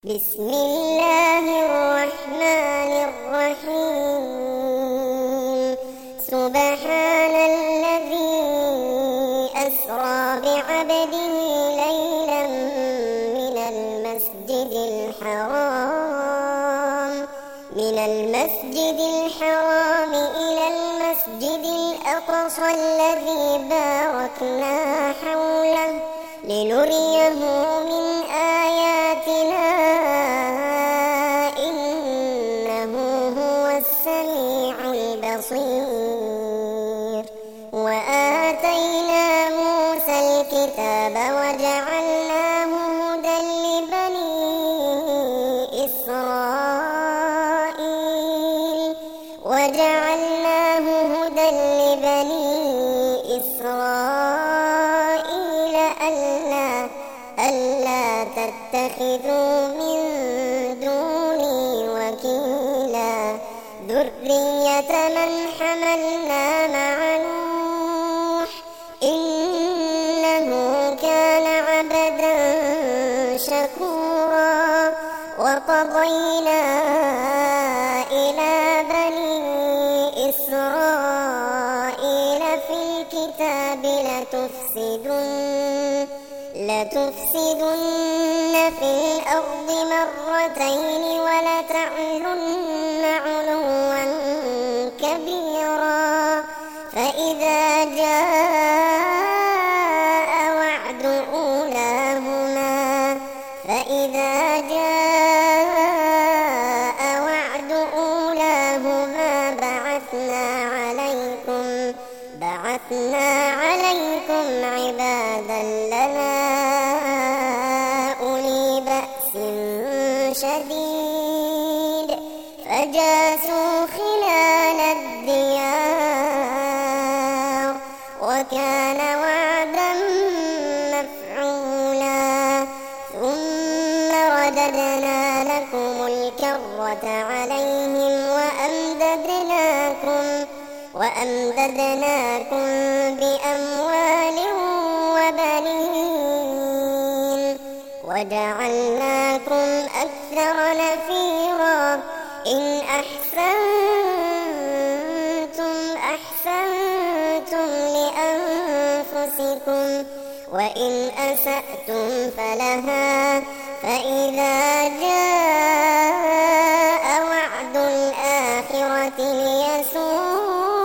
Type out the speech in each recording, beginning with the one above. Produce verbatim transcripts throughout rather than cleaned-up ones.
بسم الله الرحمن الرحيم سبحان الذي أسرى بعبده ليلا من المسجد الحرام من المسجد الحرام إلى المسجد الأقصى الذي باركنا حوله لنريه من آياتنا إنه هو السميع البصير. وآتينا موسى الكتاب وجعلناه هدى لبني إسرائيل وجعلناه هدى لبني إسرائيل ألا ألا تتخذوا من دوني وكيلا ذرية من حملنا مع نوح إنه كان عبدا شكورا. وقضينا إلى بني إسرائيل في الكتاب لتفسدن لتفسدن في الأرض مرتين ولتعلن علوا كبيرا فإذا جاء وعد أولاهما فإذا جاء وعد أولاهما بعثنا عليكم بعثنا عليكم عبادا لنا أولي بأس شديد فجاسوا خلال الديار وكان وعدا مفعولا. ثم رددنا لكم الكرة عليهم وأمددناكم وأمددناكم بأموال وبنين وجعلناكم أكثر نفيرا. إن أحسنتم أحسنتم لأنفسكم وإن أسأتم فلها فإذا جاء وعد الآخرة ليسوءوا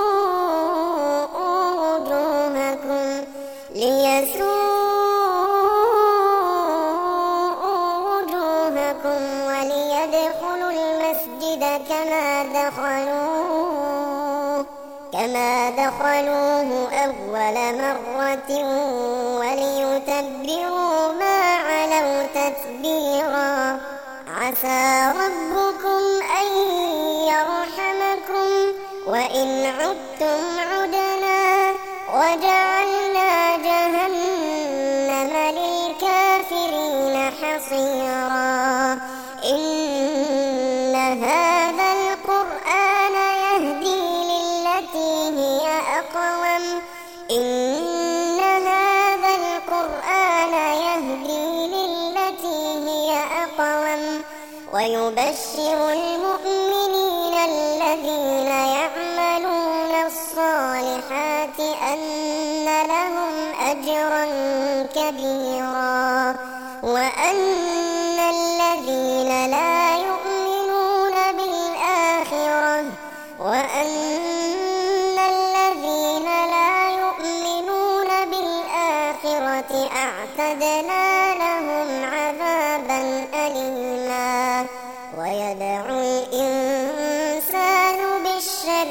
وجوهكم وليدخلوا المسجد كما دخلوه كما دخلوه أول مرة وليتبروا ما علوا تتبيرا. عسى ربكم أن يرحمكم وإن عدتم عدنا وجعلنا جهنم للكافرين حصيرا. إن هذا القرآن يهدي للتي هي أقوم إن هذا القرآن يهدي للتي هي أقوم ويبشر المؤمنين الذين يعملون الصالحات أن لهم أجرا كبيرا وأن الذين لا يؤمنون بالآخرة وأن الذين لا يؤمنون بالآخرة أعتدنا لهم عذابا أليما. ويدعو الإنسان بالشر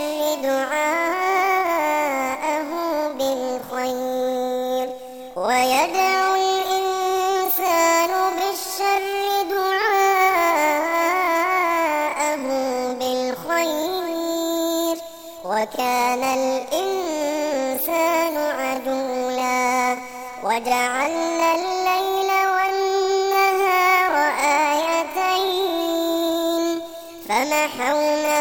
دعاءه بالخير ويدعو الإنسان بالشر دعاءه بالخير وكان الإنسان عجولا. وجعلنا الليل والنهار آيتين فمحونا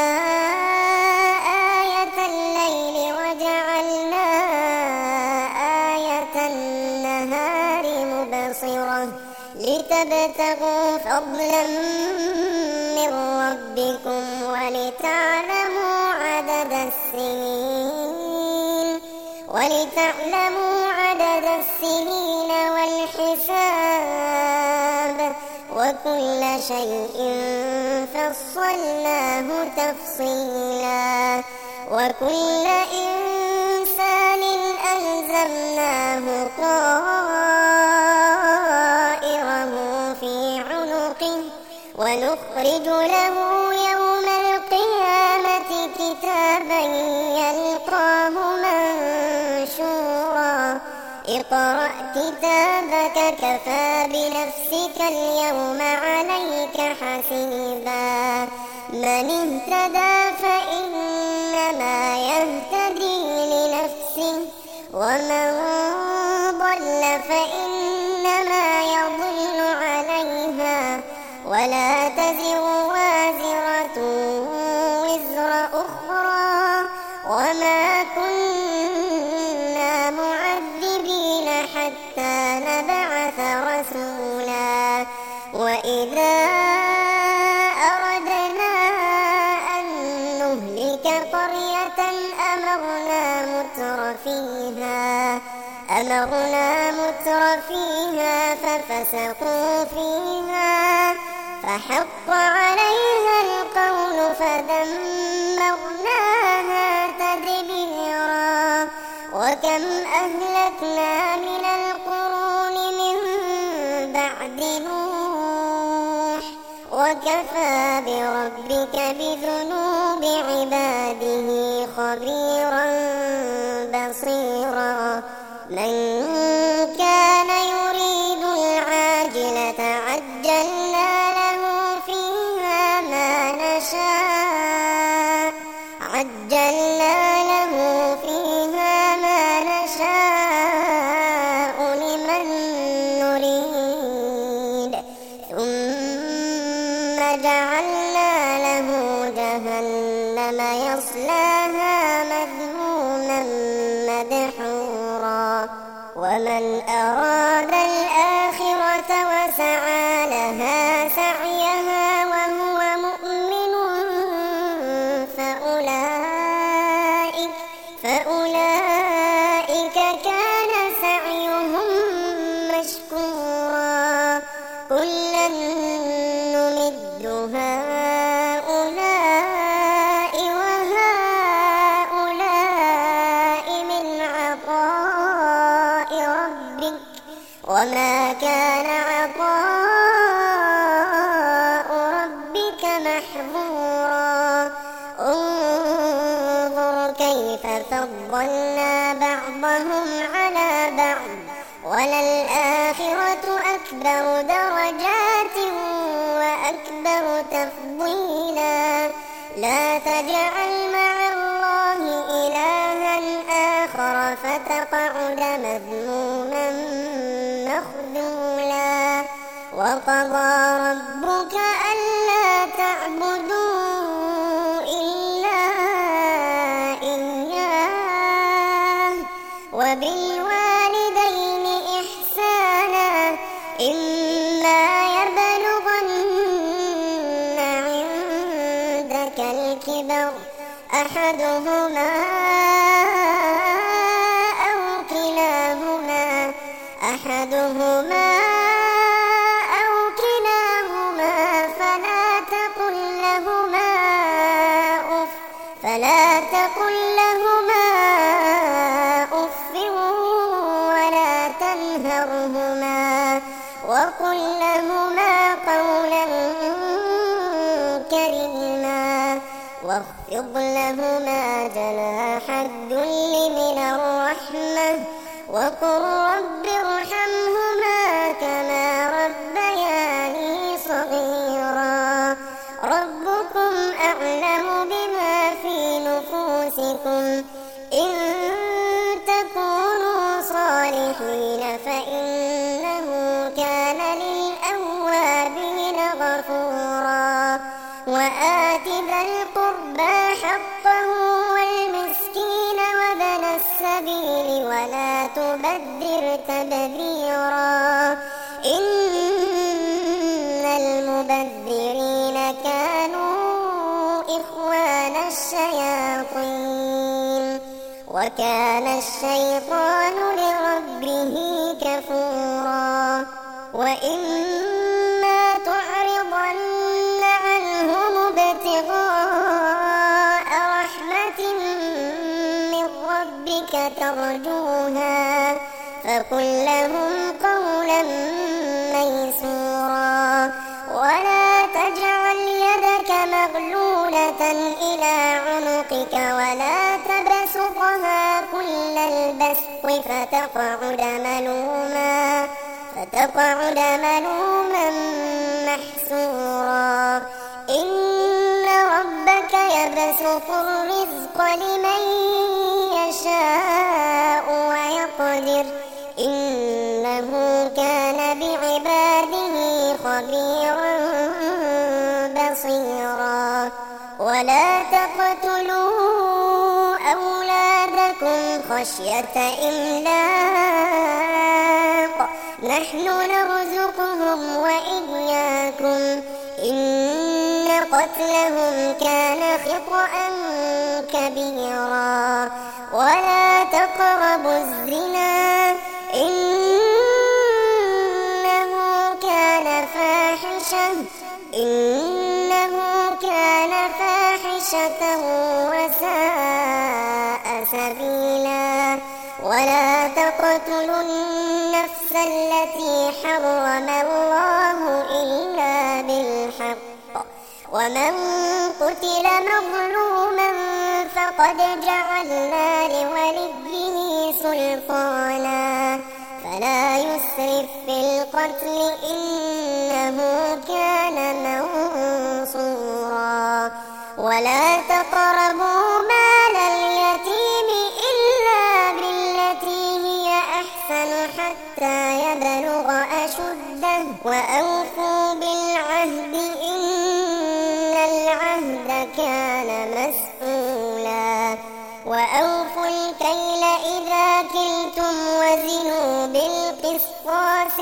آية الليل وجعلنا آية النهار مبصرة لتبتغوا لتبتغوا فضلا من ربكم ولتعلموا عدد السنين ولتعلموا عدد السنين والحساب وكل شيء فصلناه تفصيلا وكل إنسان ألزمناه طائره في عنقه ونخرج له يوم القيامة كتابا يلقاه منشورا اقرأ كتابك كفى بنفسك اليوم عليك حسيبا من اهتدى فإنما يهتدي لنفسه ومن ضل فإنما يضل عليها ولا تزر وازرة وزر أخرى وما كنا معذبين حتى نبعث رسولا وإذا أردنا أن نهلك قرية أمرنا متر فيها أمرنا متر فيها ففسقوا فيها فحق عليها القول فدمرناها تدميرا وكم أهلكنا من القرون من بعد نوح وكفى بربك بذنوب عباده خبيرا بصيرا من كان يريد العاجلة عجلنا له فيها ما نشاء عجلنا له فيها ما نشاء لمن نريد ثم جعلنا له جهنم يصلاها مذموما مدحورا ومن أراد الآخرة وسعى لها سعيها وهو مؤمن فأولئك فأولئك كان سعيهم مشكورا كلا نمد هؤلاء وهؤلاء من عطاء ربك وما كان عطاء ربك محظورا انظر كيف فضلنا بعضهم على بعض وللآخرة أكبر درجات وأكبر تفضيلا لا تجعل مع الله إلها آخر فتقعد مذموما مخذولا وقضى ربك ألا تعبدوا إلا إياه وبالوالدين إحسانا إما يبلغن عندك الكبر أحدهما أو كلاهما أحدهما أو كلاهما فلا تقل لهما أف فلا تقل لهما أف ولا تنهرهما وقل لهما قولا كريما واخفض لهما جناح الذل من الرحمة وقل رب ارحمهما كما ربياني صغيرا ربكم أعلم بما في نفوسكم إن تكونوا صالحين فإنه كان للأوابين غفورا وآت ذا القربى حقه والمسكين وابن السبيل ولا تبذر تبذيرا إن كانوا إخوان الشياطين وكان الشيطان لربه كفورا وإما تعرضن عنهم ابتغاء رحمة من ربك ترجوها فقل لهم قولا ميسورا ولا تجعل يدك مغلولة إلى عنقك ولا تبسطها كل البسط فتقعد ملوما فتقعد ملوما محسورا إن ربك يبسط الرزق لمن يشاء ويقدر إنه كان بعباده خبيرا بصيرا ولا تقتلوا أولادكم خشية إملاق نحن نرزقهم وإياكم إن قتلهم كان خطأ كبيرا ولا تقربوا الزنا إنه كان فاحشة إنه كان فاحشة وساء سبيلا ولا تقتلوا النفس التي حرم الله إلا بالحق ومن قتل مظلوما فقد جعلنا لوليه سلطانا فلا يسرف في القتل إنه كان منصورا ولا تقربوا مال اليتيم إلا بالتي هي أحسن حتى يبلغ أشده وأوفوا بالعهد إن العهد كان مسؤولا وأوفوا الكيل إذا كلتم وزنوا بالقسطاس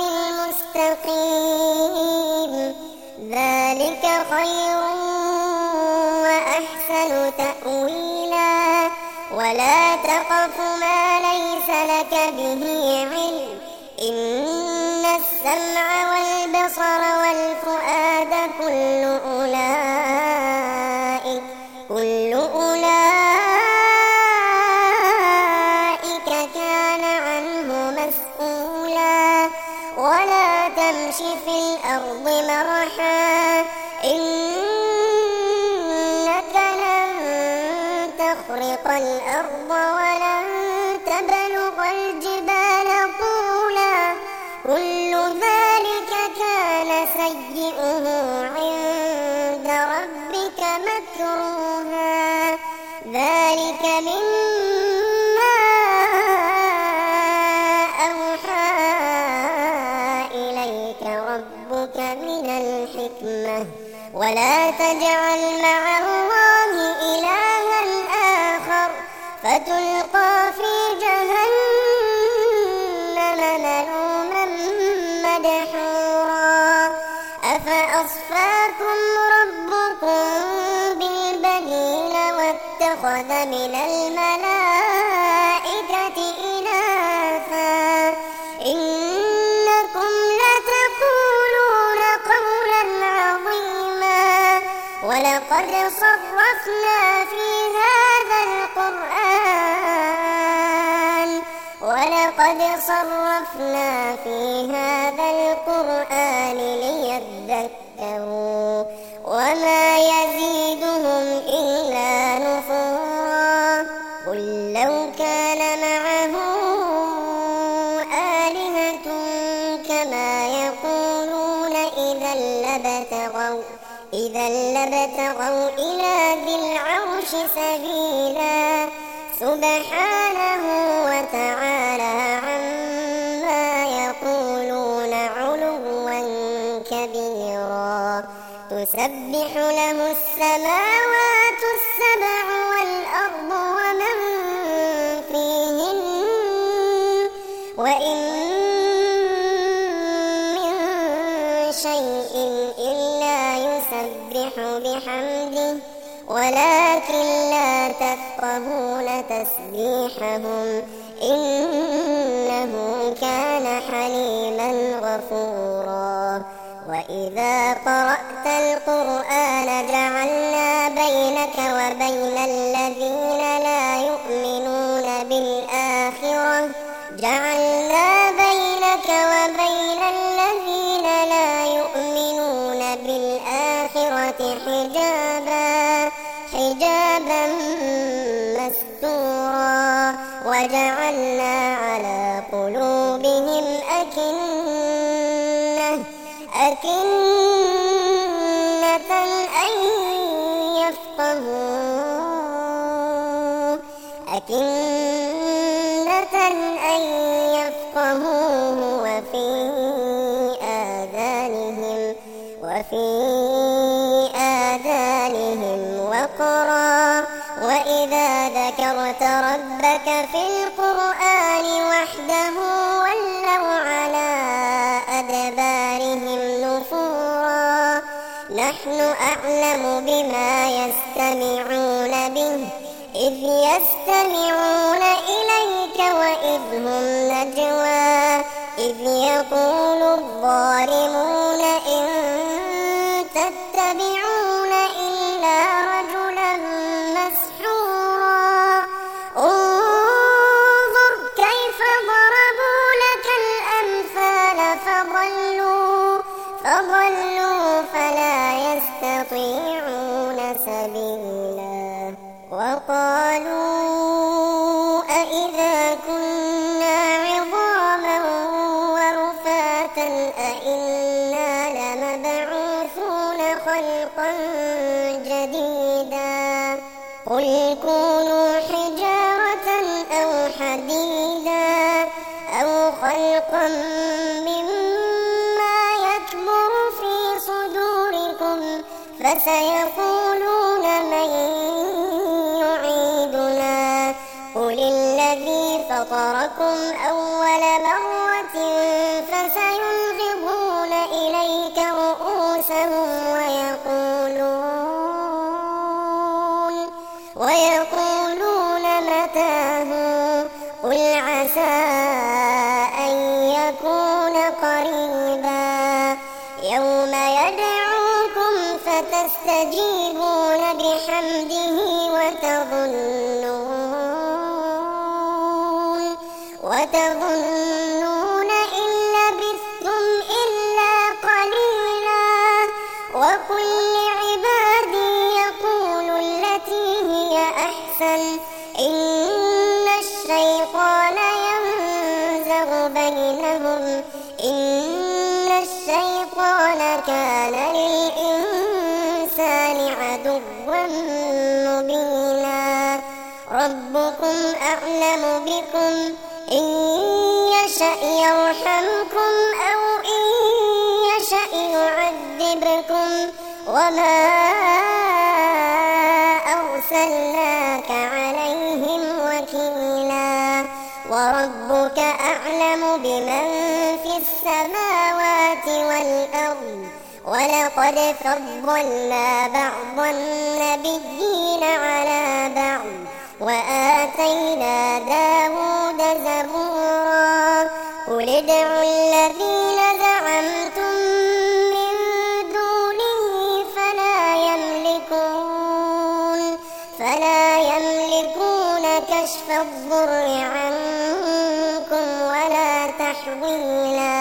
المستقيم ذلك خير وأحسن تأويلا ولا تقف ما ليس لك به علم إن السمع والبصر والفؤاد كل أولئك كل أولئك كان عنه مسؤولا ولا تمش في الأرض مرحا إنك لن تخرق الأرض ولن تبلغ الجبال طولا كل ذلك كان سيئه عند ربك مكروها ذلك مما أوحى إليك ربك من الحكمة ولا تجعل مع الله إلها آخر فتلقى في جهنم ملوما مدحورا أفأصفاكم ربكم بالبنين واتخذ من الملائكة إناثا إنكم لتقولون قولا عظيما ولقد صرفنا في هذا القرآن ولقد صرفنا في هذا القرآن ليذكروا وما يزيدهم إلا نفورا قل لو كان معه آلهة كما يقولون إذا لابتغوا إذا لابتغوا إلى ذي العرش سبيلا سبحانه وتعالى عما يقولون علوا كبيرا تسبح له السماوات السبع والأرض ومن فيهن وإن من شيء إلا يسبح يسبح بحمده ولكن لا تفقهون تسبيحهم إنه كان حليما غفورا. وإذا قرأت القرآن جعلنا بينك وبين الذين لا يؤمنون بالآخرة جعلنا بينك وبين الذين لا يؤمنون بالآخرة حجابا حجابا مستورا وجعلنا على قلوبهم أكنة أكنة أن يفقهوا أكنة أن يفقهوه وفي آذانهم وفي آذانهم وقرا. وإذا ذكرت ربك في القرآن وحده ولوا على أدبارهم نفورا. نحن أعلم بما يستمعون به إذ يستمعون إليك وإذ هم نجوى إذ يقول الظالمون إن تتبعون إلا رجلا مسحورا. انظر كيف ضربوا لك الأمثال فضلوا فضلوا فلا يستطيعون سبيلا. وقالوا أإذا كنا عظاما ورفاتا أإنا لمبعوثون خلقا جديدا قل كونوا حجارة أو حديدا أو خلقا مما يكبر في صدوركم فسيقولون من يعيدنا قل الذي فطركم أول مرة فسينغضون إليك رؤوسهم ويقولون ويقولون متاه قل عسى أن يكون قريبا يوم يدعوكم فتستجيبون بحمده وتظنون وتظنون إن لبثتم إلا قليلا. وقل لعبادي يقولوا التي هي أحسن إن الشيطان ينزغ بينهم إن الشيطان كان للإنسان عدوا مبينا. ربكم أعلم بكم إن يشأ يرحمكم أو إن يشأ يعذبكم وما أرسلناك عليهم وكيلا. وربك أعلم بمن في السماوات والأرض ولقد فضلنا بعض النبيين على بعض وآتينا داود زبورا. قل ادعوا الذين زعمتم من دونه فلا يملكون فلا يملكون كشف الضر عنكم ولا تحويلا.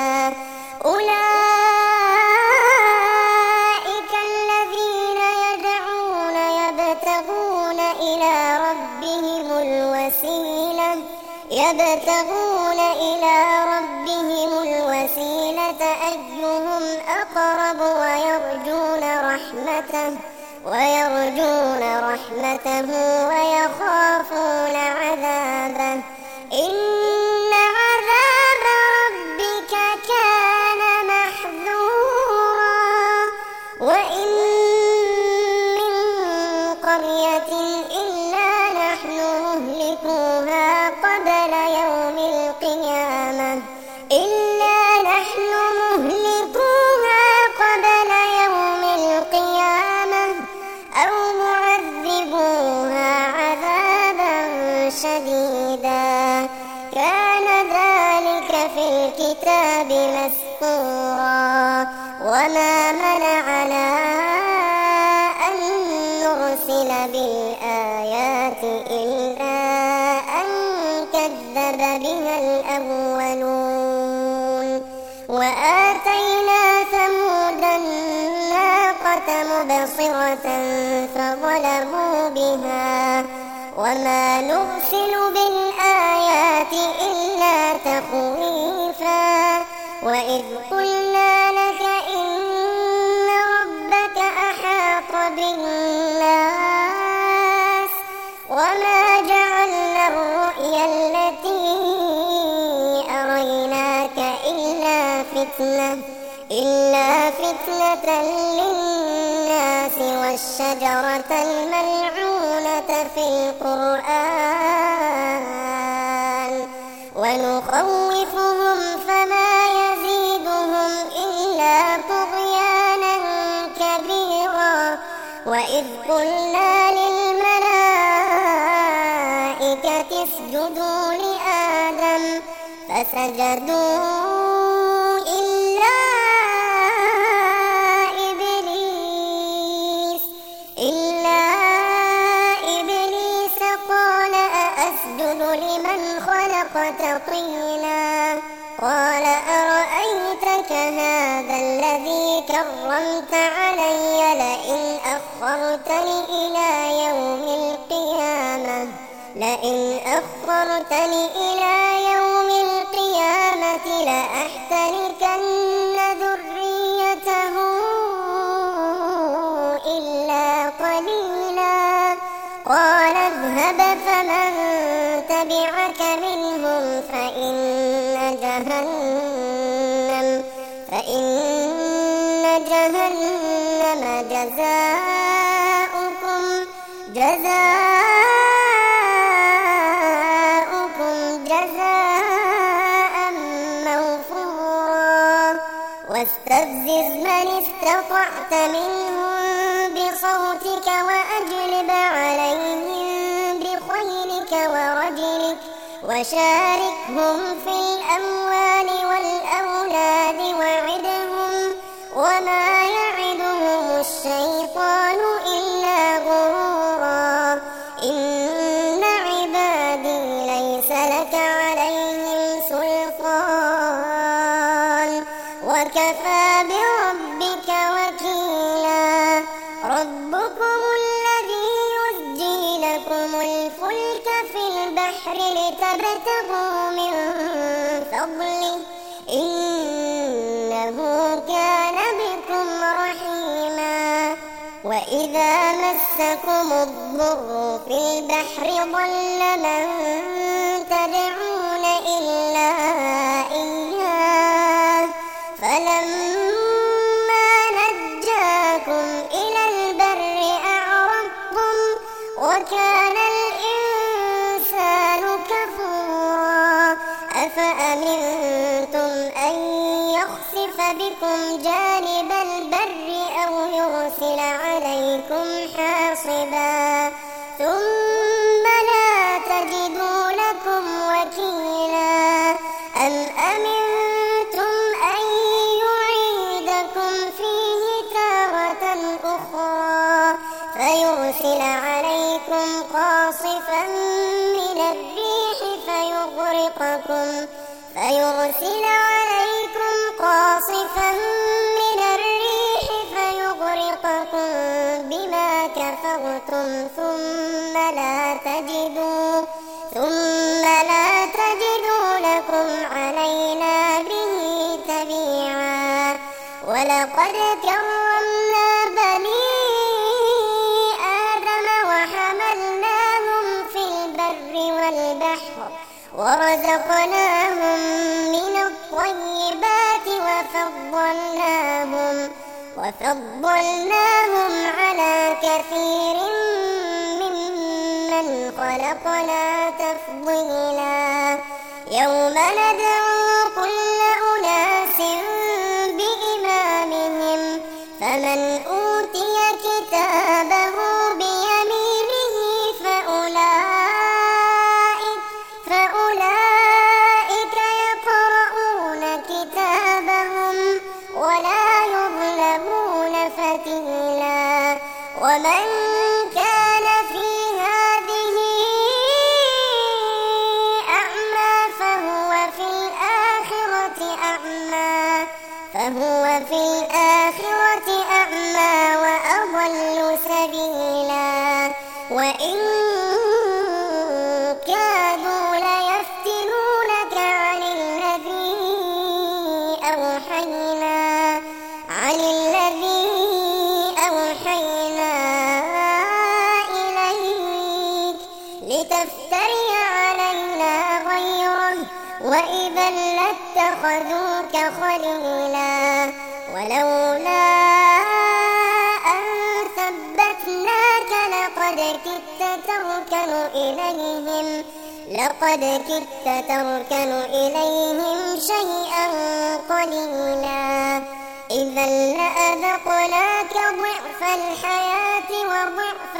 أولئك الذين يدعون يبتغون إلى ربهم الوسيلة يبتغون إلى ربهم الوسيلة أيهم أقرب ويرجون رحمته ويرجون رحمته ويخافون عذابه إن عذاب ربك كان محذورا. وإن من قرية إلا نحن مهلكوها قبل يوم القيامة إلا نحن مهلكوها قبل يوم القيامة منعنا أن نرسل بالآيات إلا أن كذب بها الأولون وآتينا ثمود الناقة مبصرة فظلموا بها وما نرسل بالآيات إلا تخويفا وإذ قلنا لك إن ربك أحاط بالناس وما جعلنا الرؤيا التي أريناك إلا فتنة إلا فتنة للناس والشجرة الملعونة في القرآن ونخوفهم فما يزيدهم إلا طغيانا كبيرا وإذ قلنا للملائكة اسجدوا لآدم فسجدوا إلا إبليس إلا إبليس قال أأسجد لمن خلقت طينا قال أرأيتك هذا الذي كرمت علي لئن أخرتني إلى يوم القيامة لئن أخرتني إلى يوم القيامة لأحتركن ذريته إلا قليلا قال اذهب فمن تبعك منهم فإن جهنم فإن جهنم جزاؤكم جزاؤكم جزاء موفورا واستفزز من استطعت منهم بصوتك وأجلب عليهم بخيلك ورجلك وشاركهم في الأموال والأولاد وعدهم وما يعدهم الشيطان إلا غرورا إن عبادي ليس لك عليهم سلطان وكفى بربك وكيلا ربكم الذي يزجي لكم الفلك في البحر لتبتغوا من فضله إنه كان بكم رحيما وإذا مسكم الضر في البحر ضل من تدعون إلا إياه فلما نجاكم إلى البر أعرضتم وكان الإنسان كفورا أفأمنتم أن يخسف بكم جانب البر أو يرسل عليكم حاصبا ثم لا تجدوا لكم وكيلا أم أمنتم أن يعيدكم فيه تارة أخرى فيرسل عليكم قاصفا من الريح فيغرقكم فيرسل عليكم قاصفا من الريح فيغرقكم بما كفرتم ثم لا تجدوا ثم لا تجدوا لكم علينا به تبيعا ولقد كرمنا بني آدم وحملناهم في البر والبحر ورزقناهم من الطيبات وفضلناهم وفضلناهم على كثير ممن خلقنا تفضيلا يوم ندعو كل أناس بإمامهم فمن أوتي كتابه بيمينه فأولئك فأولئك يقرؤون كتابهم ولا يظلمون سبيلا ومن كان في هذه أعمى فهو في الآخرة أعمى فهو في الآخرة أعمى وأضل سبيلا وإن كادوا ليفتنونك عن الذي أوحينا عن الذي أوحينا إليك لتفتري علينا غيره وإذا لاتخذوك خليلا ولولا أن ثبتناك لقد كدت تركن إليهم لقد كدت تركن إليهم شيئا قليلا إذا لأذقناك ضعف الحياة وضعف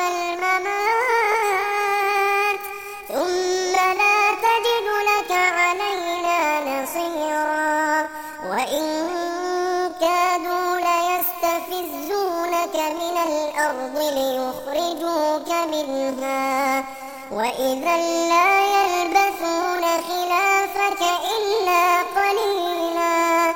الممات ثم لا تجد لك علينا نصيرا وإن كادوا ليستفزونك من الأرض ليخرجوك منها وإذا لا يلبثون خلافك إلا قليلا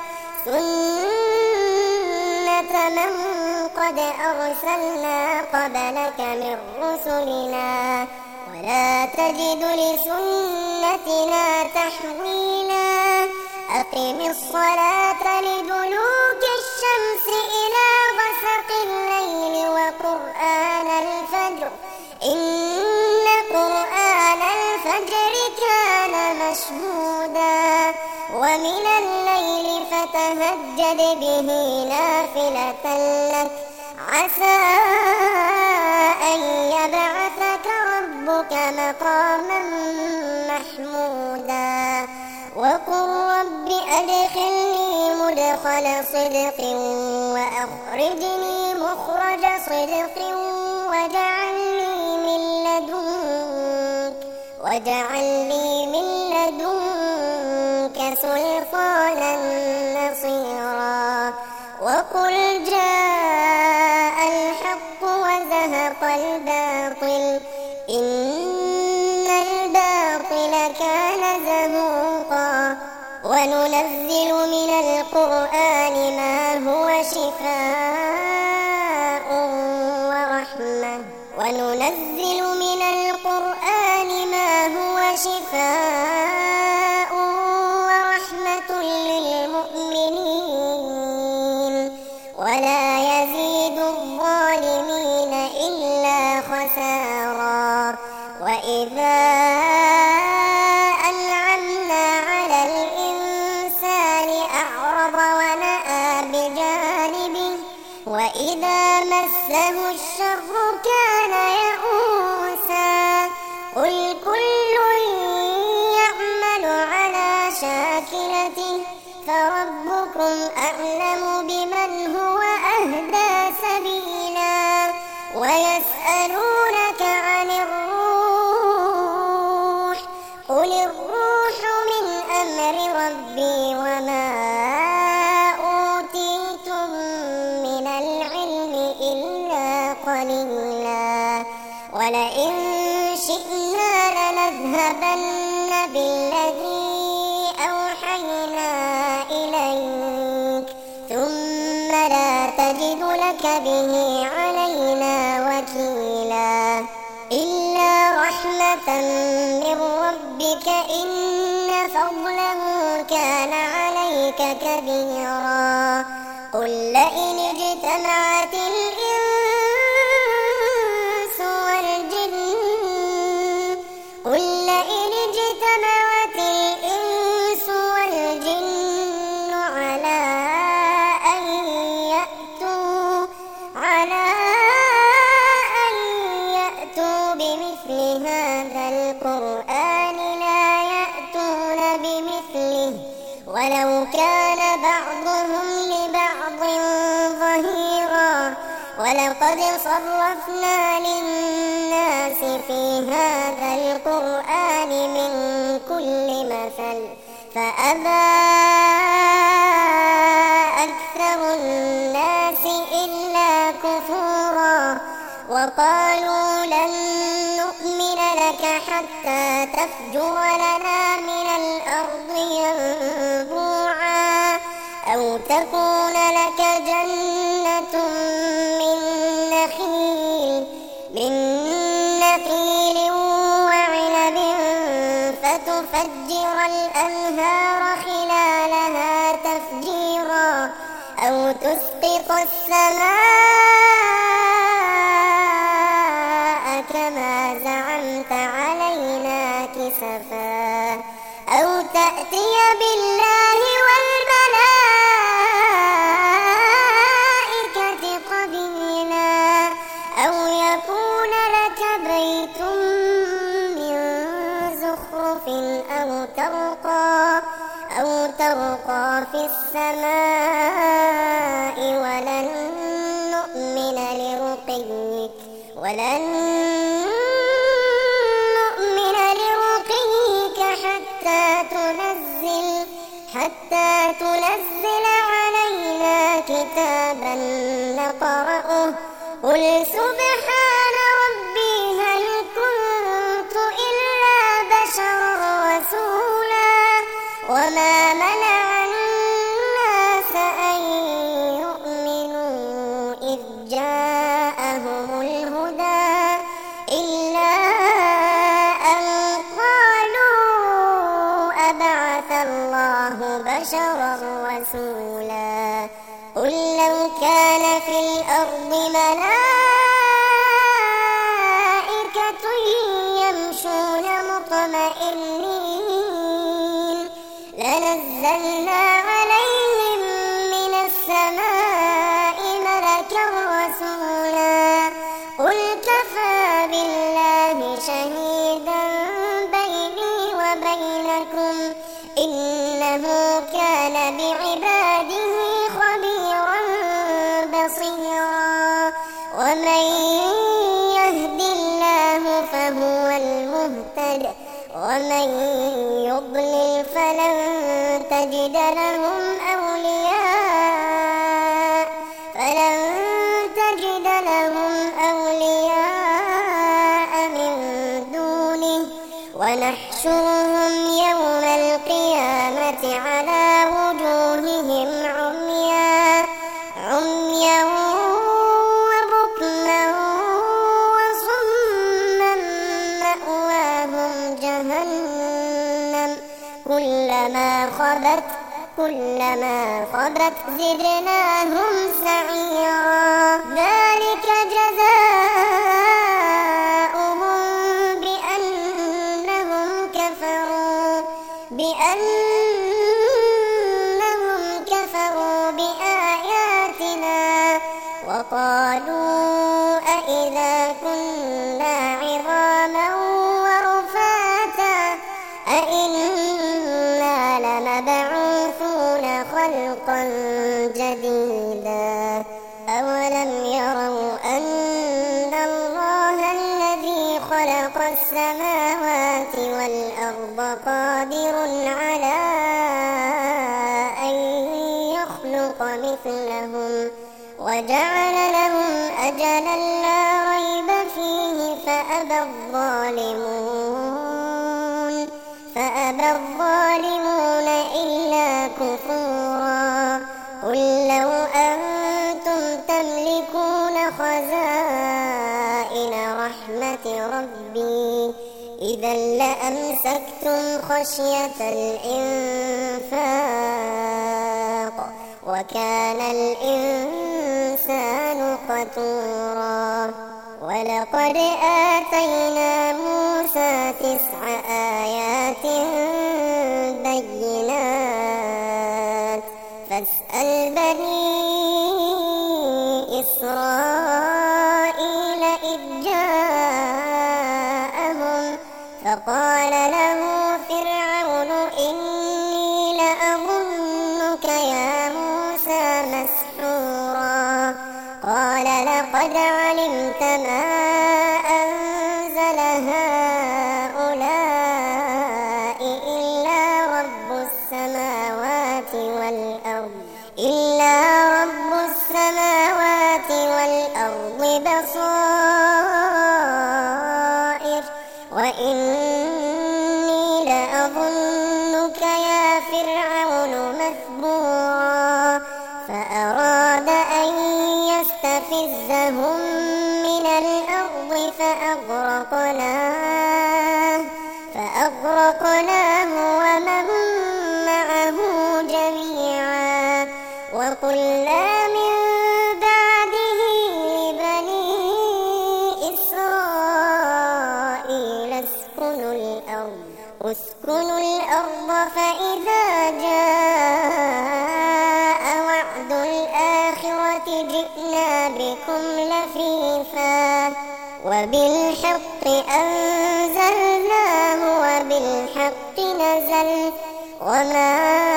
سنة من قد أرسلنا قبلك من رسلنا ولا تجد لسنتنا تحويلا أقم الصلاة لدلوك الشمس إلى غسق الليل وقرآن الفجر إن قرآن الفجر كان مشهودا ومن الليل فتهجد به نافلة لك عسى أن يبعثك ربك مقاما محمودا وقل رب أدخلني مدخل صدق وأخرجني مخرج صدق واجعل لي من لدنك واجعل لي من لدنك سلطانا نصيرا وقل جاء الحق وزهق الباطل إن الباطل كان زهوقا وننزل من القرآن ما هو شفاء ورحمة وننزل من القرآن ما هو شفاء ورحمة للمؤمنين ولا يزيد الظالمين إلا خسارا وإذا أنعمنا على الإنسان أعرض ونأى بجانبه وإذا مسه الشر كان يئوسا قل كل يعمل على شاكلته فربكم أعلم بمن هو أهدى سبيلا ويسألونك عن الروح قل الروح من أمر ربي وما أوتيتم من العلم إلا قليلا ولئن شئنا لنذهبن بالذي أوحينا إليك ثم لا تجد لك به علينا وكيلا إلا رحمة من ربك إن فضله كان عليك كبيرا قل لئن اجتمعت الإنس والجن قل لئن اجتمعت الإنس والجن على أن يأتوا على أن يأتوا بمثل هذا القرآن لا يأتون بمثله ولو كان بعضهم لبعض ظهيرا ولقد صرفنا للناس في هذا القرآن من كل مثل فأبى أكثر الناس إلا كفورا وقالوا لن نؤمن لك حتى تفجر لنا من الأرض ينبوعا أو تكون لك جنة من نخيل من نخيل وعنب فتفجر الأنهار خلالها تفجيرا أو تسقط السماء كما زعمت علينا كسفا أو تأتي بالله والملائكة قبيلا أو يكون لك بيت من زخرف أو ترقى أو ترقى في السماء ولن نؤمن لرقيك ولن نؤمن لرقيك حتى تنزل حتى تنزل علينا كتابا نقرأه قل سبحان ربي هل كنت إلا بشرا رسولا وما منع الناس أن يؤمنوا إذ جاءهم الهدى إلا أن قالوا أبعث الله بشرا رسولا قل لو كان في الأرض ملائكة يمشون مطمئنين لنزلنا عليهم من السماء ملكا رسولا قل كفى بالله شهيدا بيني وبينكم إنه كان بعباده خبيرا بصيرا ومن يهد الله فهو المهتد ومن يضلل فلن تجد لهم أولياء فلن تجد لهم أولياء من دونه ونحشرهم يوم القيامة على وجوههم عميا عميا وبكما وصما مأواهم جهنم كلما خبت كلما خبت زدناهم سعيرا ذلك جزاؤهم بأنهم كفروا بأنهم كفروا بآياتنا وقالوا أإذا كنا عظاما ورفاتا أإنا لمبعوثون خلقا جديدا أولم يروا أن الله الذي خلق السماوات والأرض قادر على أن يخلق مثلهم وجعل لهم أجلا لا ريب فيه فأبى الظالمون فأبى الظالمون إلا كفورا قل لو أنتم تملكون خزائن رحمة ربي إذا لأمسكتم خشية الإنفاق وكان الإنسان قتورا ولقد آتينا موسى تسع آيات بينات فاسأل بني إسرائيل إذ جاءهم فقال له فرعون إني لأظنك يا موسى مسحورا قال لقد علمت ما أنزل هؤلاء إلا رب السماوات والأرض إلا رب السماوات والأرض بصائر فأغرقناه فأغرقناه ومن معه جميعا. وقلنا من بعده لبني إسرائيل اسكنوا الأرض اسكنوا الأرض فإذا جاء وعد الآخرة جئنا بكم لفيفا وبالحق أنزلناه وبالحق نزل وما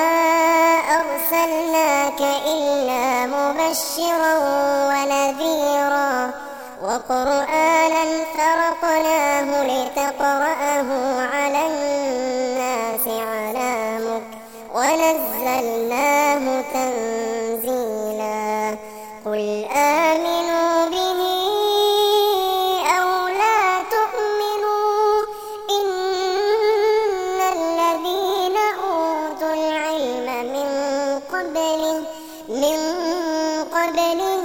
أرسلناك إلا مبشرا ونذيرا وقرآنا فرقناه لتقرأه على الناس على مكث ونزلناه تنزيلا. قل آمنوا به أو لا تؤمنوا إن الذين أوتوا العلم من قبله من قبله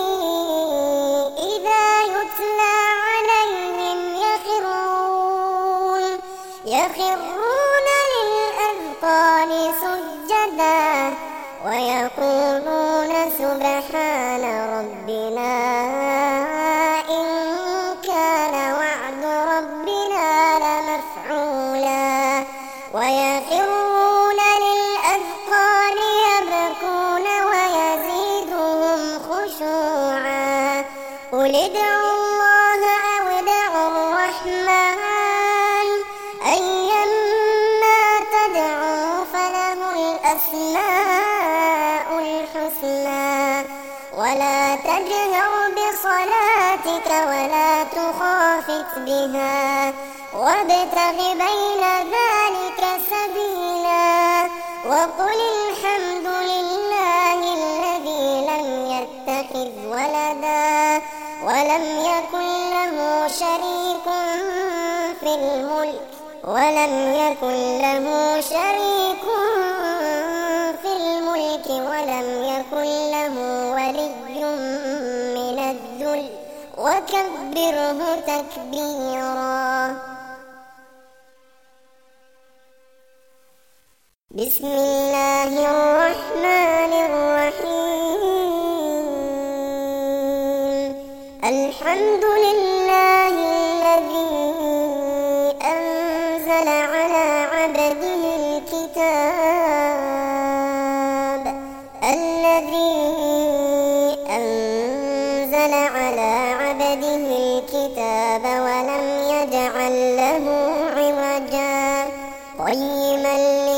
إذا يتلى عليهم يخرون يخرون للأذقان سجدا ويقولون سبحان ربنا إن كان وعد ربنا لمفعولا. ويخرون للأذقان يبكون ويزيدهم خشوعا. قل ادعوا الله أو ادعوا الرحمن أيما تدعوا فله الأسماء الحسنى. ولا تجهر بصلاتك ولا تخافت بها وابتغ بين ذلك سبيلا. وقل الحمد لله الذي لم يتخذ ولدا ولم يكن له شريك في الملك ولم يكن له شريك في الملك ولم يكن له ولي من الذل وكبره تكبيرا. بسم الله الرحمن الرحيم. الحمد لله الذي أنزل على عبده الكتاب الذي أنزل على عبده الكتاب ولم يجعل له عوجا قيما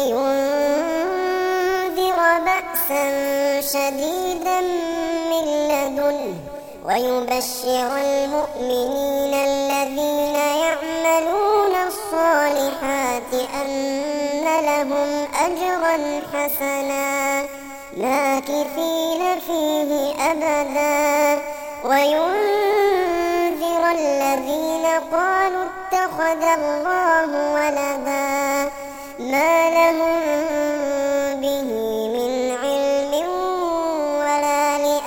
لينذر بأسا شديدا من لدنه ويبشر المؤمنين الذين يعملون الصالحات أن لهم أجرا حسنا ماكثين فيه أبدا وينذر الذين قالوا اتخذ الله ولدا ما لهم به من علم ولا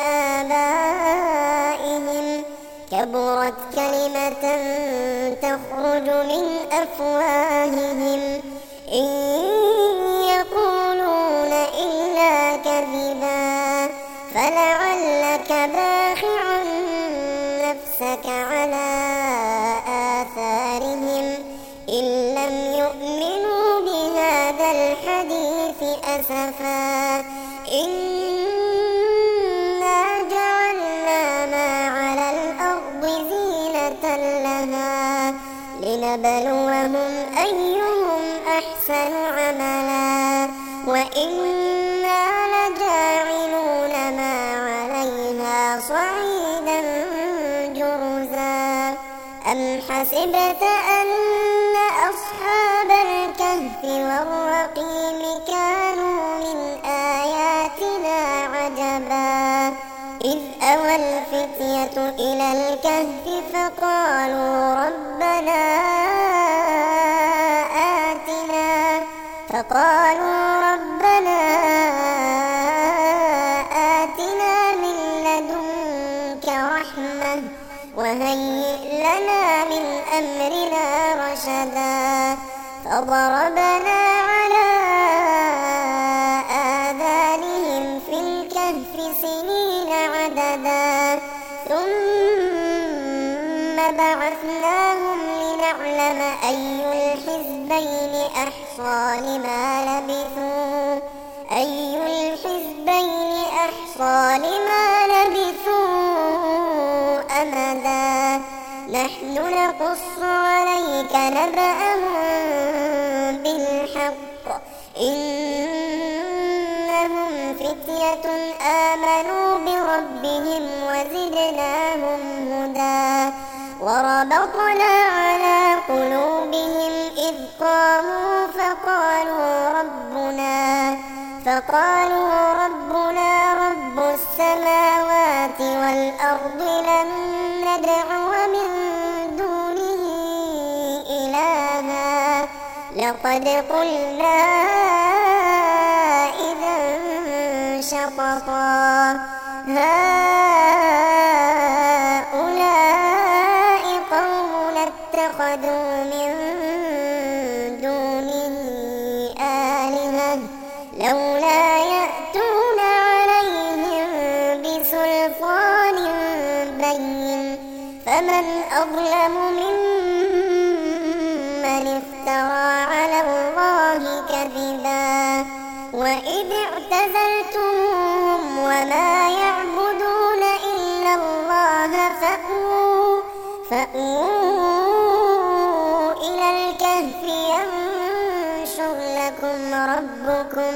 لآبائهم كبرت كلمة تخرج من أفواههم إن يقولون إلا كذبا فلعلك باخع نفسك على آثارهم إن لم يؤمنوا بهذا الحديث أسفا إنا جعلنا ما على الأرض زينة لها لنبلوهم أيهم أحسن عملا وإنا لجاعلون ما عليها صعيدا جرزا أم حسبت أن أصحاب الكهف والرقيم كانوا من آياتنا عجبا إذ أوى الفتية إلى الكهف فقالوا ربنا آتنا فقالوا ربنا آتنا من لدنك رحمة وهيئ لنا من أمرنا رشدا فضربنا على آذانهم في الكهف سنين عددا ثم بعثناهم لنعلم أي الحزبين أحصى لما لبثوا أي الحزبين أحصى لما لبثوا أمدا نحن نقص عليك نبأهم بالحق إنهم فتية آمنوا بربهم وزدناهم هدى وربطنا على قلوبهم إذ قاموا فقالوا ربنا فقالوا ربنا رب السماوات والأرض لن ندعو من دونه إلها لقد قلنا إذا شططا هؤلاء قومنا اتخذوا من دونه آلهة لولا يأتون عليهم بسلطان بين فمن أظلم ممن افترى على الله كذبا وإذ اعتزلتموهم وما يعبدون إلا الله فأووا فأووا إلى الكهف ينشر لكم ربكم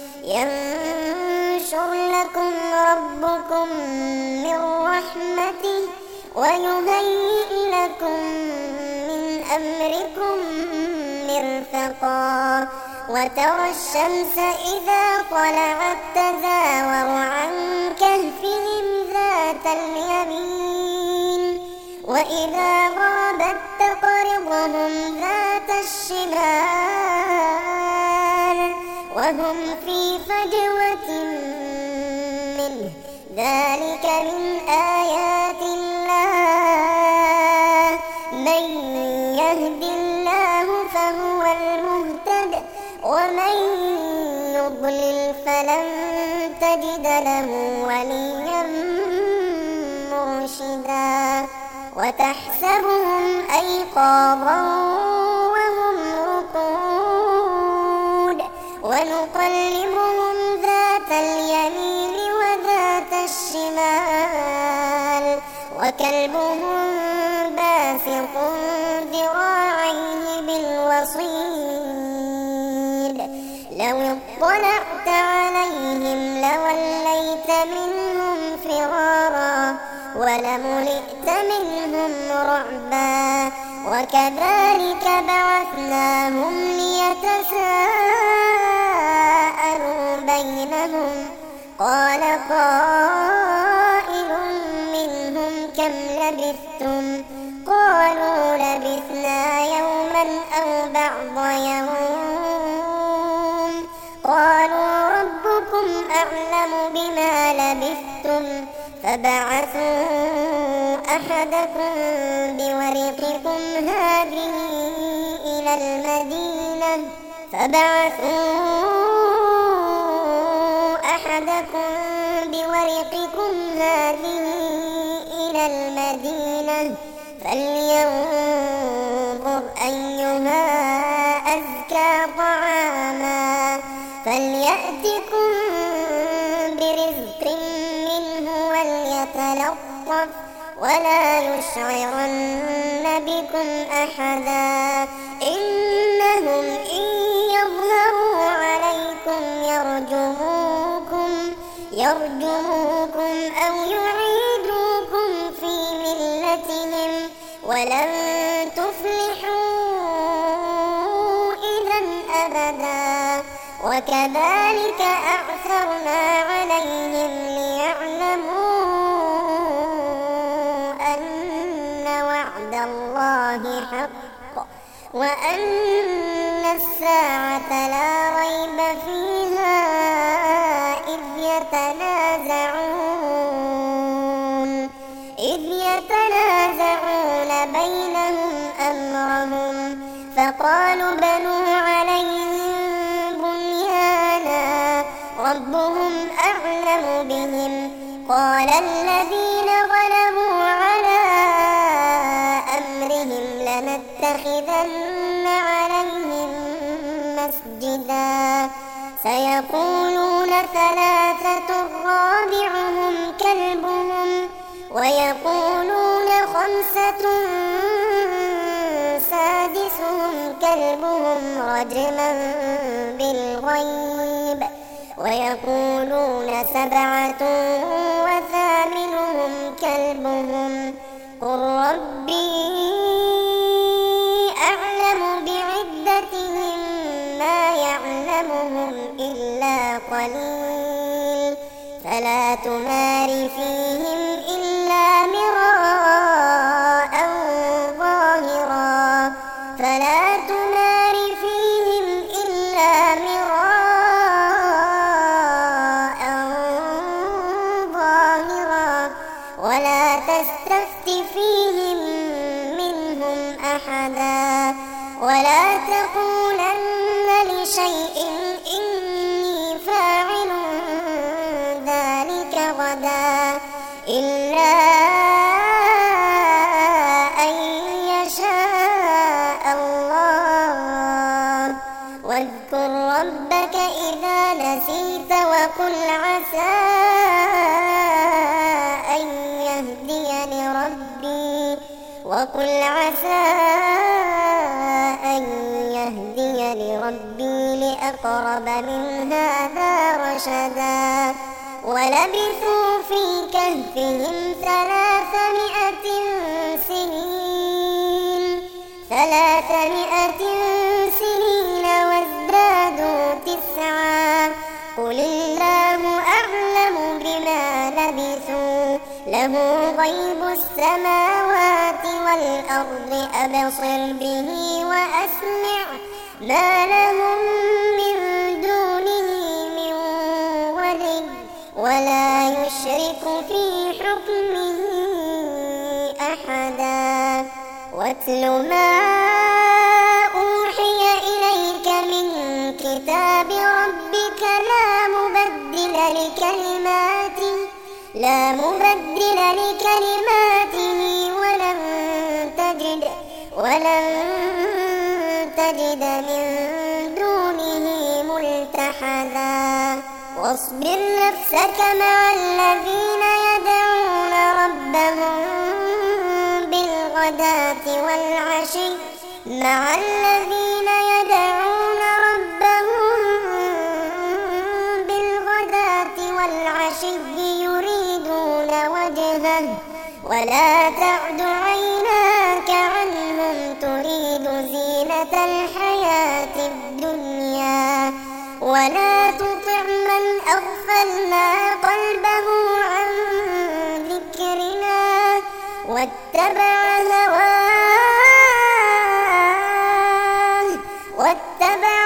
ينشر لكم ربكم من رحمته ويهيئ لكم من أمركم مرفقا وترى الشمس إذا طلعت تزاور عن كهفهم ذات اليمين وإذا غابت تقرضهم ذات الشمال وهم في فجوة منه ذلك من آيات الله من يهد الله فهو المهتد ومن يضلل فلن تجد له وليا مرشدا وتحسبهم أيقاظا وهم رقود ونقلبهم ذات اليمين وذات الشمال وكلبهم باسط ذراعيه بالوصيد لو اطلعت عليهم لوليت منهم فرارا ولملئت منهم رعبا وكذلك بعثناهم ليتساءلوا بينهم قال قائل منهم كم لبثتم قالوا لبثنا يوما أو بعض يوم قالوا ربكم أعلم بما لبثتم فبعثوا أحدكم بورقكم هذه إلى المدينة فبعثوا أحدكم بورقكم هذه إلى المدينة فلينظر أيها أزكى طعاما فليأتكم برزق منه وليتلطف ولا يشعرن بكم أحدا إنهم إن يظهروا عليكم يرجموكم يرجموكم أو يعيدوكم في ملتهم ولن تفلحوا إذا أبدا وكذلك أعثرنا عليهم ليعلموا أن وعد الله حق وأن الساعة لا ريب فيها إذ يتنازعون إذ يتنازعون يتنازعون بينهم أمرهم فقالوا بنوا عليهم بنيانا ربهم أعلم بهم قال الذين غلبوا على أمرهم لنتخذن عليهم مسجدا سيقولون ثلاثة رابعهم كلبهم ويقولون خمسة سادسهم كلبهم رجما بالغيب ويقولون سبعة وثامنهم كلبهم قل ربي أعلم بعدتهم ما يعلمهم إلا قليل فلا تمار فيهم إلا مراء ظاهرا فلا تمار فيهم إلا مراء ظاهرا ولا تستفت فيهم منهم أحدا ولا تقولن لشيء إني فاعل ذلك غدا إلا أن يشاء الله واذكر ربك إذا نسيت وقل عسى أن يهديني ربي وقل عسى أن يهديني ربي لأقرب من هذا رشدا ولبثوا في كهفهم ثلاثمائة سنين ثلاثمائة سنين وازدادوا تسعا قل الله أعلم بما لبثوا له غيب السماوات والأرض أبصر به وأسمع ما لهم من دونه من ولي ولا يشرك في حكمه أحدا واتل ما أوحي إليك من كتاب ربك لا مبدل لكلماته لا مبدل لكلماته ولن تجد ولن تجد من دونه ملتحدا واصبر نفسك مع الذين يدعون ربهم بالغداة والعشي مع الذين يدعون ربهم بالغداة والعشي يريدون وجهه ولا تعد عيناك عنهم تريد زينة الحياة الدنيا ولا تطع من أغفلنا قلبه عن ذكرنا واتبع هواه واتبع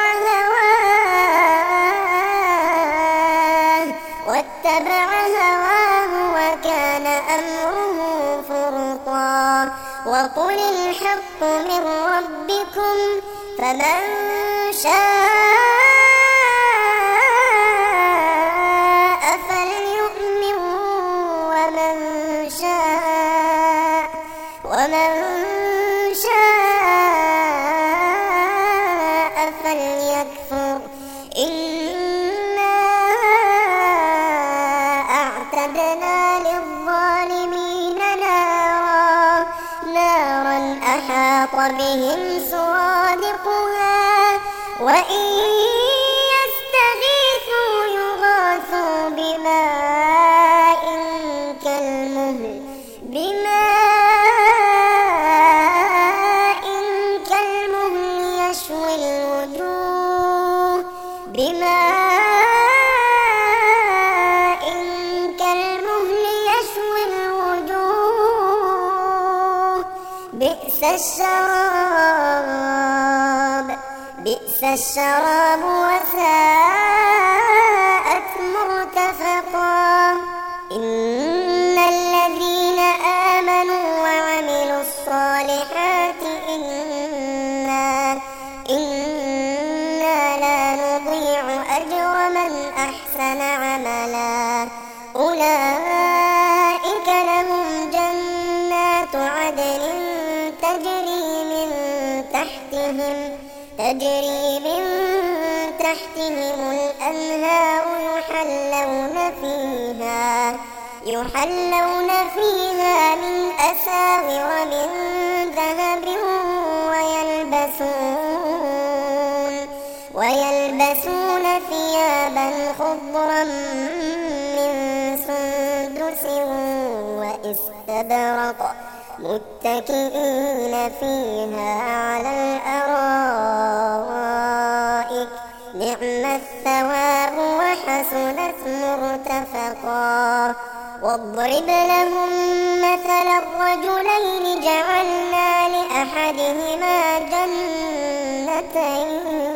هواه واتبع هواه وكان أمره فرطا وقل الحق من ربكم فمن شاء فليؤمن ومن شاء ومن شاء فليكفر إنا أعتدنا للظالمين نارا نارا أحاط بهم سرادقها وإن يستغيثوا يغاثوا بماء كالمهل بماء كالمهل يشوي الوجوه بماء كالمهل يشوي الوجوه بئس الشراب بئس الشراب وساءت مرتفقا إن الذين آمنوا وعملوا تحتهم تجري من تحتهم الأنهار يحلون فيها يحلون فيها من أساور من ذهب ويلبسون ويلبسون ثيابا خضرا من سندس وإستبرق متكئين فيها على الأرائك نعم الثواب وحسنت مرتفقا. واضرب لهم مثل الرجلين جعلنا لأحدهما جنتين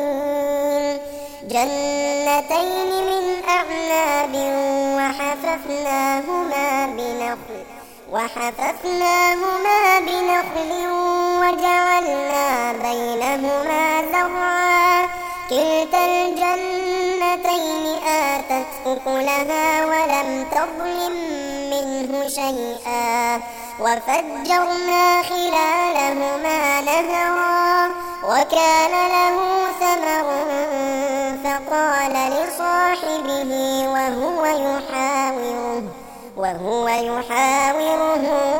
جنتين من أعناب وحففناهما بنخل وحففناهما بنخل وجعلنا بينهما زرعا كلتا الجنتين آتت أكلها ولم تظلم منه شيئا وفجرنا خلالهما نهرا وكان له ثمر فقال لصاحبه وهو يحاوره وهو يحاوره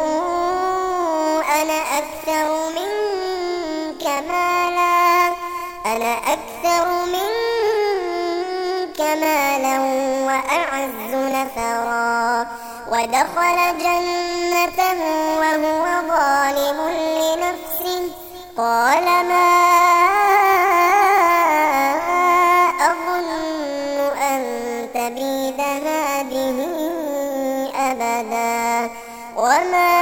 أنا أكثر منك مالا أنا أكثر منك مالا وأعز نفرا. ودخل جنته وهو ظالم لنفسه قال ما أظن أن تبيد هذه أبدا وما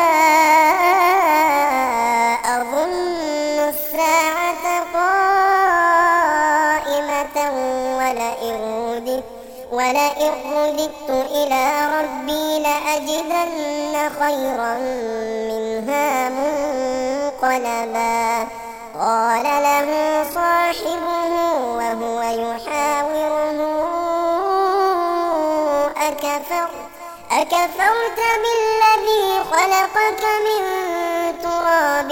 أظن الساعة قائمة ولئن رددت ولئن رددت إلى ربي لأجدن خيرا منها منقلبا. قال له صاحبه وهو يحاوره أكفر أكفرت بالذي خلقك من تراب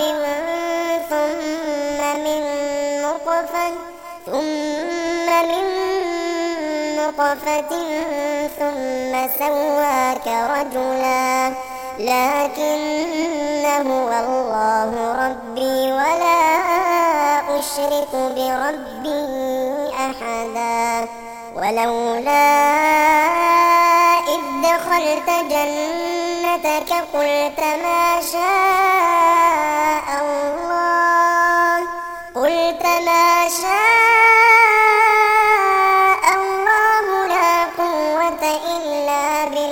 ثم من نطفة ثم من نطفة ثم سواك رجلا لكن هو الله ربي ولا أشرك بربي أحدا. ولولا إذ دخلت جنتك قلت ما شاء الله قلت ما شاء الله لا قوة إلا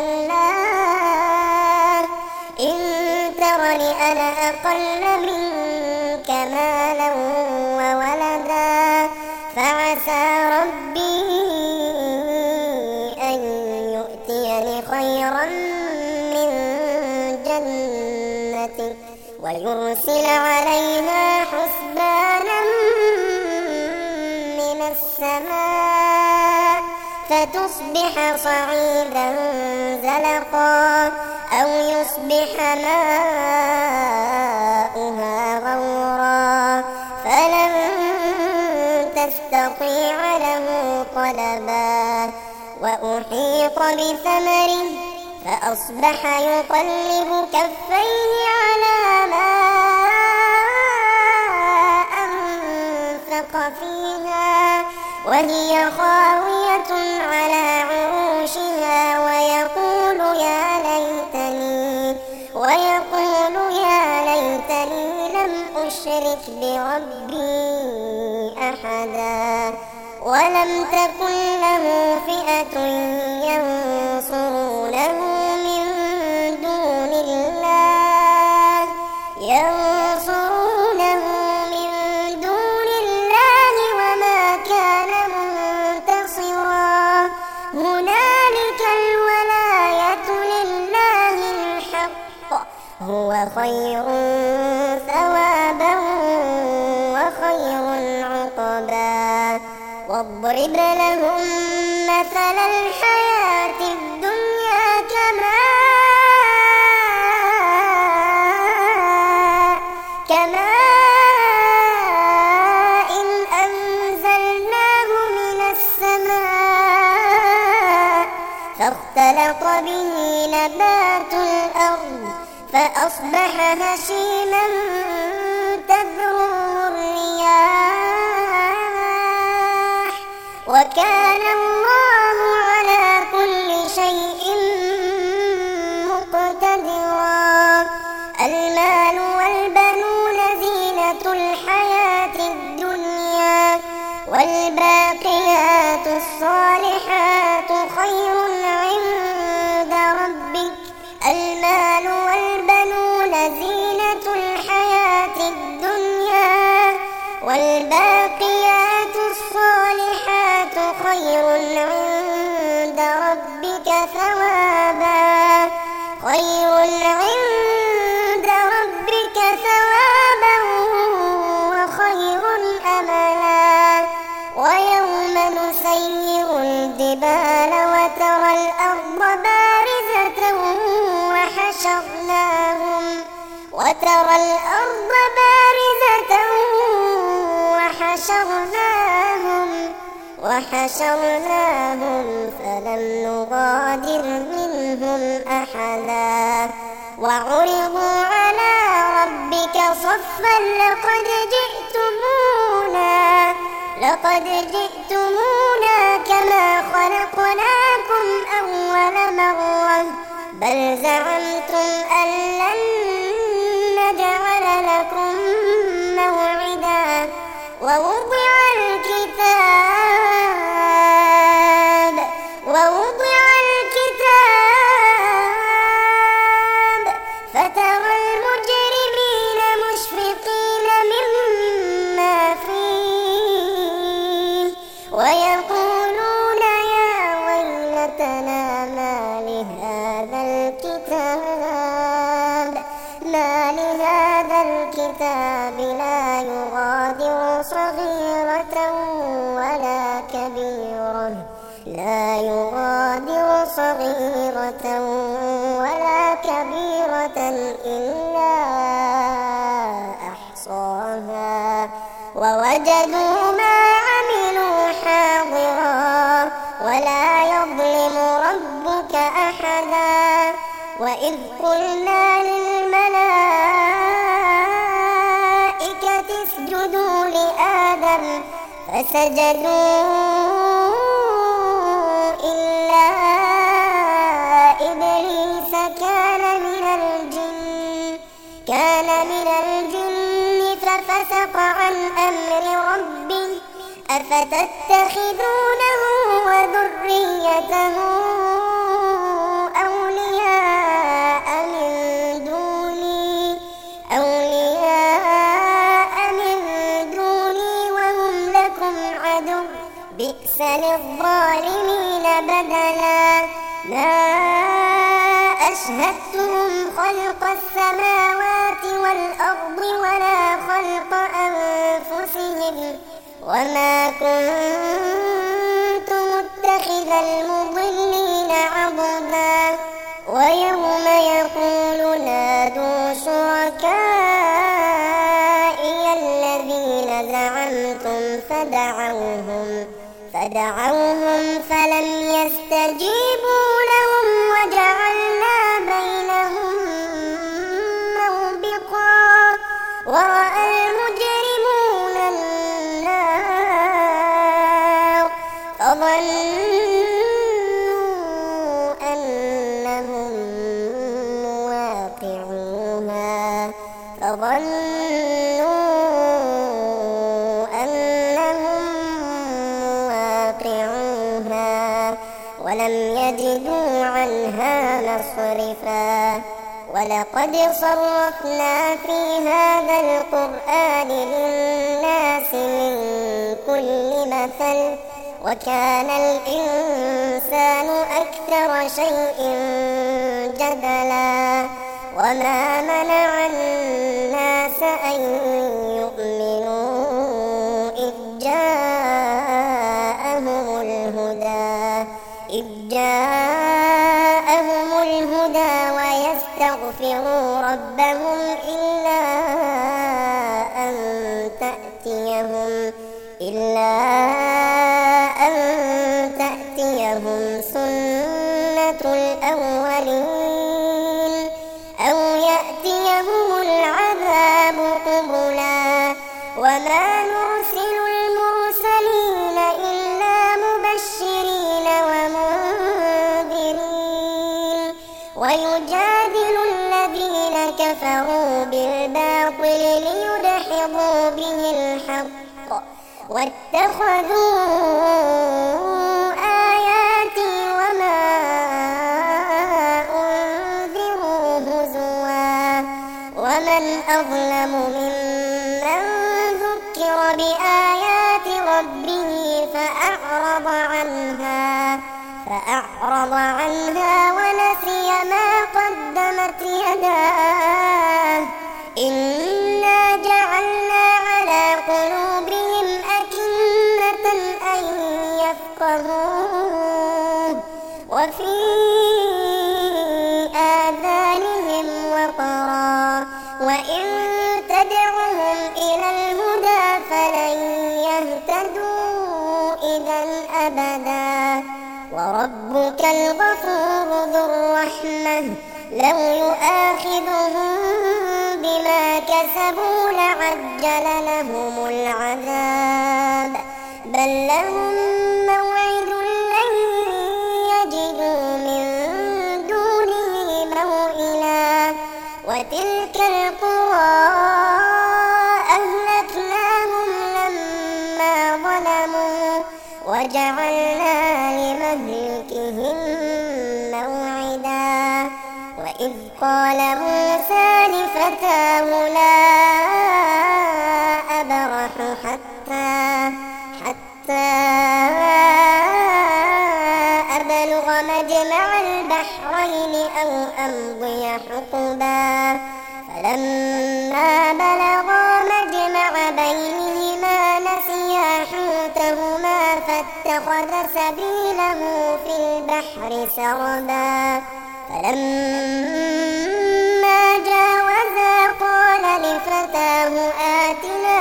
بالله إن ترني أنا أقل منك مالا وولدا فعسى ربي أن يؤتيني خيرا من جنتك ويرسل عليها حسبانا من السماء فتصبح صعيدا زلقا أو يصبح ماؤها غورا فلن تستطيع له طلبا. وأحيط بثمره فأصبح يقلب كفيه على ما أنفق فيها وهي خاوية على عروشها ويقول يا ليتني ويقول يا ليتني لم أشرك بربي أحدا. ولم تكن له فئة ينصرونه من دون الله ينصرونه من دون الله وما كان منتصرا. هنالك الولاية لله الحق هو خير ثوابا وخير عقبا. واضرب لهم مثل الحياة الدنيا كماء كماء فأصبح هشيما تذروه الرياح وكان الله على كل شيء مقتدرا. المال والبنون زينة الحياة الدنيا والباقيات الصالحات خير عند ربك. المال والبنون زينة الحياة الدنيا والباقيات الصالحات خير عند ربك ثوابا خير عند ربك ثوابا وخير أملا. ويوم نسير الجبال وترى الأرض بارزة وحشرناهم وترى الأرض بارزة وحشرناهم وحشرناهم فلم نغادر منهم أحدا. وعرضوا على ربك صفا لقد جئتمونا لقد جئتمونا كما خلقناكم أول مرة بل زعمتم أن لن نجعل لكم موعدا. ووضع الكتاب ووضع الكتاب فترى المجرمين مشفقين مما فيه ويقولون يا ويلتنا ما لهذا الكتاب ما لهذا الكتاب لا يغادر صغيرة ولا كبيرة لا يغادر صغيرة ولا كبيرة إلا أحصاها ووجدوا ما عملوا حاضرا ولا يظلم ربك أحدا. وإذ قلنا للملائكة اسجدوا لآدم فسجدوا إلا إبليس كان من الجن كان من الجن ففسق عن أمر ربه أفتتخذونه وذريته أولياء من دوني أولياء من دوني وهم لكم عدو بئس للظالمين بدلا. ما أشهدتهم خلق السماوات والأرض ولا خلق أنفسهم وما كنت متخذ المضلين عضدا. ويوم يقول نادوا شركائي الذين زعمتم فدعوهم فدعوهم فلم يستجيبوا لهم وجعلنا بينهم موبقا. ورأى المجرمون النار فظنوا أنهم مواقعوها فظنوا أنهم مواقعوها ولم يجدوا عنها مصرفا. ولقد صرفنا في هذا القرآن للناس من كل مثل وكان الإنسان أكثر شيء جدلا. وما منع الناس أن يؤمنوا إذ جاءهم الهدى إذ جاءهم الهدى ويستغفروا ربهم إلا أن تأتيهم إلا أن تأتيهم سنة الأولين أو يأتيهم وما نرسل المرسلين إلا مبشرين ومنذرين ويجادل الذين كفروا بالباطل ليدحضوا به الحق واتخذوا آياتي وما أنذروا هزوا ومن أظلم ممن ذكر بآيات ربه فأعرض عنها فأعرض عنها ونسي ما قدمت يداه إنا جعلنا على قلوبهم أكنة أن يفقهوه وفي آذانهم وقرا وإن تدعهم إلى الهدى فلن يهتدوا إذا أبدا وربك الغفور ذو الرحمة لو يؤاخذهم بما كسبوا لعجل لهم العذاب بل لهم موعد لن يجدوا من دونه موئلا وتلك القرى أهلكناهم لما ظلموا وجعلنا لمهلكهم موعدا وإذ قال موسى لفتاه لا أبرح حتى حتى أبلغ مجمع البحرين أو أمضي حقبا فلما بلغا مجمع بينهما نسيا حوتهما فاتخذ سبيله في البحر سربا فلما جاوزا قال لفتاه آتنا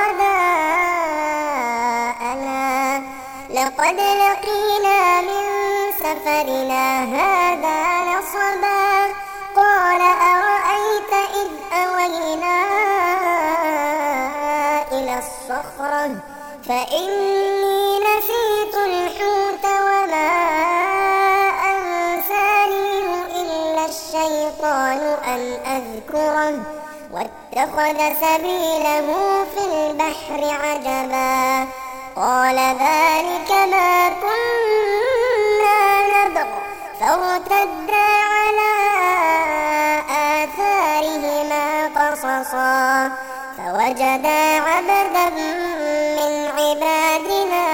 غداءنا لقد لقينا من سفرنا هذا نصبا قال أرأيت إذ أوينا إلى الصخرة فإني نسيت الحوت وما أنسانيه إلا الشيطان أن أذكره واتخذ سبيله في البحر عجبا قال ذلك ما كنا نبغ فارتدا على آثارهما قصصا فوجدا عبدا من عبادنا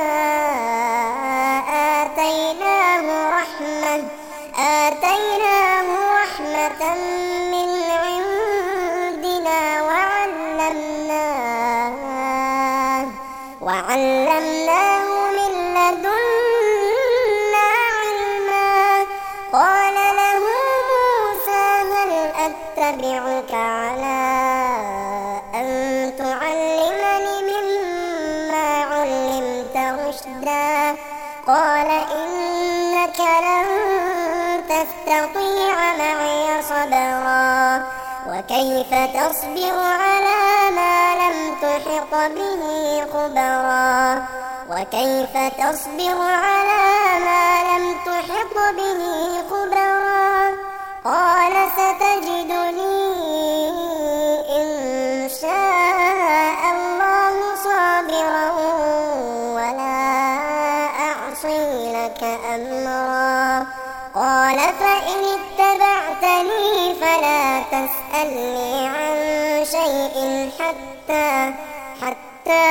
آتيناه رحمة آتيناه رحمة من عندنا وعلمناه وعلمناه من لدنا علما قال له موسى هل أتبعك على أن تعلمني مما علمت رشدا قال إنك لن تستطيع معي صبرا وكيف تصبر على ما لم تحط به خبرا وكيف تصبر على ما لم تحط به خبرا قال ستجدني إن شاء الله صابرا ولا أعصي لك أمرا قال فإن اتبعتني فلا تسألني عن شيء حتى حتى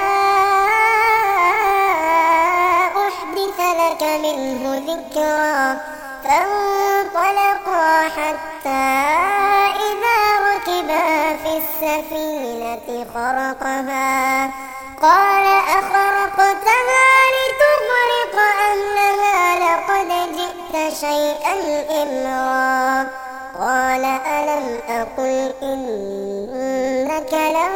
أحدث لك منه ذكرا فانطلقا حتى إذا ركبا في السفينة خرقها قال أخرقتها لتغرق أهلها لقد جئت شيئا إمرا قال ألم أقل إنك لن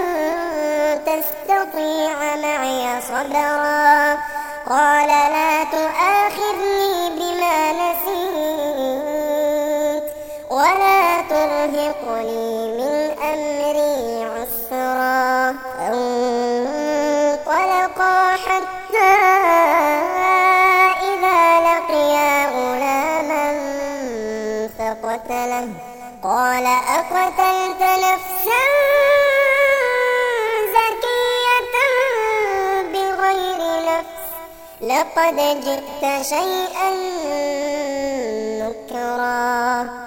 تستطيع معي صبرا قال لا تؤاخذني بما نسيت ولا ترهقني من أمري عسرا قتله قال أقتلت نفسا زكية بغير نفس لقد جئت شيئا نكرا.